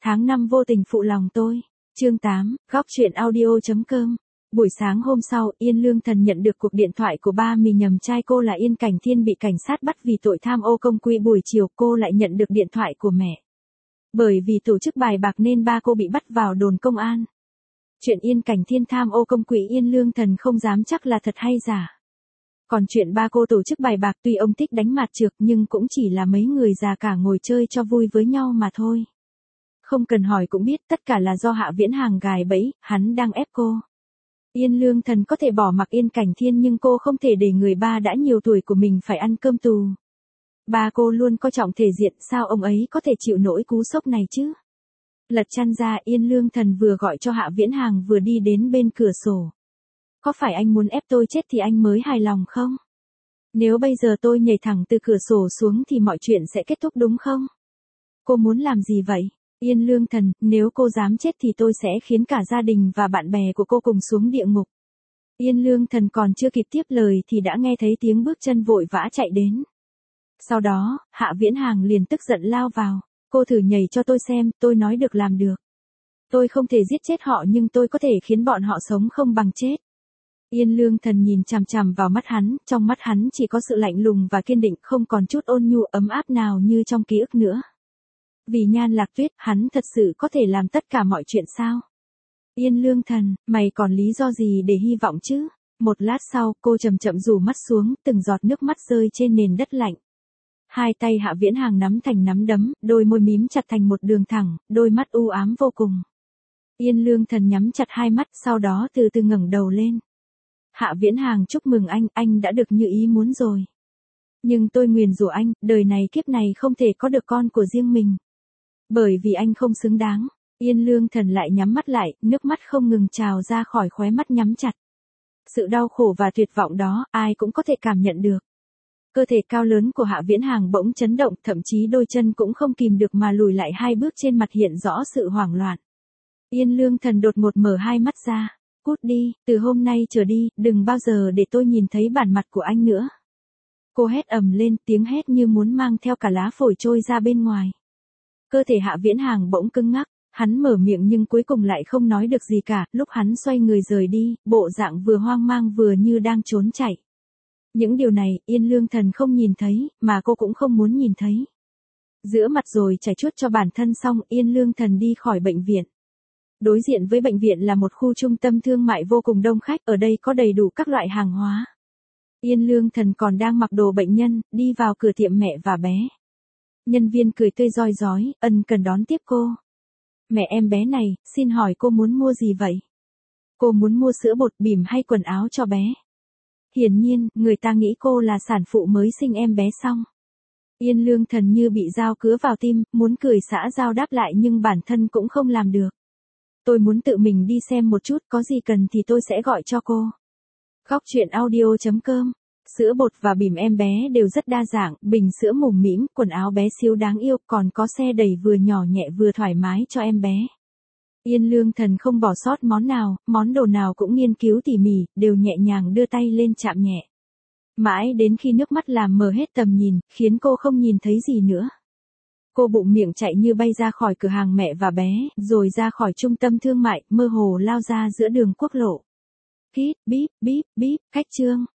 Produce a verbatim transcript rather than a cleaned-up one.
Tháng năm vô tình phụ lòng tôi. Chương tám, góc truyện audio.com. Buổi sáng hôm sau, Yên Lương Thần nhận được cuộc điện thoại của ba mình nhầm trai cô là Yên Cảnh Thiên bị cảnh sát bắt vì tội tham ô công quỹ. Buổi chiều cô lại nhận được điện thoại của mẹ. Bởi vì tổ chức bài bạc nên ba cô bị bắt vào đồn công an. Chuyện Yên Cảnh Thiên tham ô công quỹ Yên Lương Thần không dám chắc là thật hay giả. Còn chuyện ba cô tổ chức bài bạc tuy ông thích đánh mặt trược nhưng cũng chỉ là mấy người già cả ngồi chơi cho vui với nhau mà thôi. Không cần hỏi cũng biết tất cả là do Hạ Viễn Hàng gài bẫy, hắn đang ép cô. Yên Lương Thần có thể bỏ mặc Yên Cảnh Thiên nhưng cô không thể để người ba đã nhiều tuổi của mình phải ăn cơm tù. Ba cô luôn coi trọng thể diện, sao ông ấy có thể chịu nổi cú sốc này chứ? Lật chăn ra, Yên Lương Thần vừa gọi cho Hạ Viễn Hàng vừa đi đến bên cửa sổ. Có phải anh muốn ép tôi chết thì anh mới hài lòng không? Nếu bây giờ tôi nhảy thẳng từ cửa sổ xuống thì mọi chuyện sẽ kết thúc đúng không? Cô muốn làm gì vậy? Yên Lương Thần, nếu cô dám chết thì tôi sẽ khiến cả gia đình và bạn bè của cô cùng xuống địa ngục. Yên Lương Thần còn chưa kịp tiếp lời thì đã nghe thấy tiếng bước chân vội vã chạy đến. Sau đó, Hạ Viễn Hàng liền tức giận lao vào. Cô thử nhảy cho tôi xem, tôi nói được làm được. Tôi không thể giết chết họ nhưng tôi có thể khiến bọn họ sống không bằng chết. Yên Lương Thần nhìn chằm chằm vào mắt hắn, trong mắt hắn chỉ có sự lạnh lùng và kiên định, không còn chút ôn nhu ấm áp nào như trong ký ức nữa. Vì Nhan Lạc Tuyết, hắn thật sự có thể làm tất cả mọi chuyện sao? Yên Lương Thần, mày còn lý do gì để hy vọng chứ? Một lát sau, cô chậm chậm rủ mắt xuống, từng giọt nước mắt rơi trên nền đất lạnh. Hai tay Hạ Viễn Hàng nắm thành nắm đấm, đôi môi mím chặt thành một đường thẳng, đôi mắt u ám vô cùng. Yên Lương Thần nhắm chặt hai mắt, sau đó từ từ ngẩng đầu lên. Hạ Viễn Hàng, chúc mừng anh, anh đã được như ý muốn rồi. Nhưng tôi nguyền rủa anh, đời này kiếp này không thể có được con của riêng mình. Bởi vì anh không xứng đáng. Yên Lương Thần lại nhắm mắt lại, nước mắt không ngừng trào ra khỏi khóe mắt nhắm chặt. Sự đau khổ và tuyệt vọng đó, ai cũng có thể cảm nhận được. Cơ thể cao lớn của Hạ Viễn Hàng bỗng chấn động, thậm chí đôi chân cũng không kìm được mà lùi lại hai bước, trên mặt hiện rõ sự hoảng loạn. Yên Lương Thần đột ngột mở hai mắt ra. Cút đi, từ hôm nay trở đi, đừng bao giờ để tôi nhìn thấy bản mặt của anh nữa. Cô hét ầm lên, tiếng hét như muốn mang theo cả lá phổi trôi ra bên ngoài. Cơ thể Hạ Viễn Hàng bỗng cứng ngắc, hắn mở miệng nhưng cuối cùng lại không nói được gì cả, lúc hắn xoay người rời đi, bộ dạng vừa hoang mang vừa như đang trốn chạy. Những điều này, Yên Lương Thần không nhìn thấy, mà cô cũng không muốn nhìn thấy. Giữa mặt rồi chảy chuốt cho bản thân xong, Yên Lương Thần đi khỏi bệnh viện. Đối diện với bệnh viện là một khu trung tâm thương mại vô cùng đông khách, ở đây có đầy đủ các loại hàng hóa. Yên Lương Thần còn đang mặc đồ bệnh nhân, đi vào cửa tiệm mẹ và bé. Nhân viên cười tươi rói rói, ân cần đón tiếp cô. Mẹ em bé này, xin hỏi cô muốn mua gì vậy? Cô muốn mua sữa bột, bỉm hay quần áo cho bé? Hiển nhiên, người ta nghĩ cô là sản phụ mới sinh em bé xong. Yên Lương Thần như bị dao cứa vào tim, muốn cười xã giao đáp lại nhưng bản thân cũng không làm được. Tôi muốn tự mình đi xem một chút, có gì cần thì tôi sẽ gọi cho cô. Góc truyện audio.com. Sữa bột và bỉm em bé đều rất đa dạng, bình sữa mùm mĩm, quần áo bé xíu đáng yêu, còn có xe đẩy vừa nhỏ nhẹ vừa thoải mái cho em bé. Yên Lương Thần không bỏ sót món nào, món đồ nào cũng nghiên cứu tỉ mỉ, đều nhẹ nhàng đưa tay lên chạm nhẹ. Mãi đến khi nước mắt làm mờ hết tầm nhìn, khiến cô không nhìn thấy gì nữa. Cô bụng miệng chạy như bay ra khỏi cửa hàng mẹ và bé, rồi ra khỏi trung tâm thương mại, mơ hồ lao ra giữa đường quốc lộ. Hít, bíp, bíp, bíp, khách trương.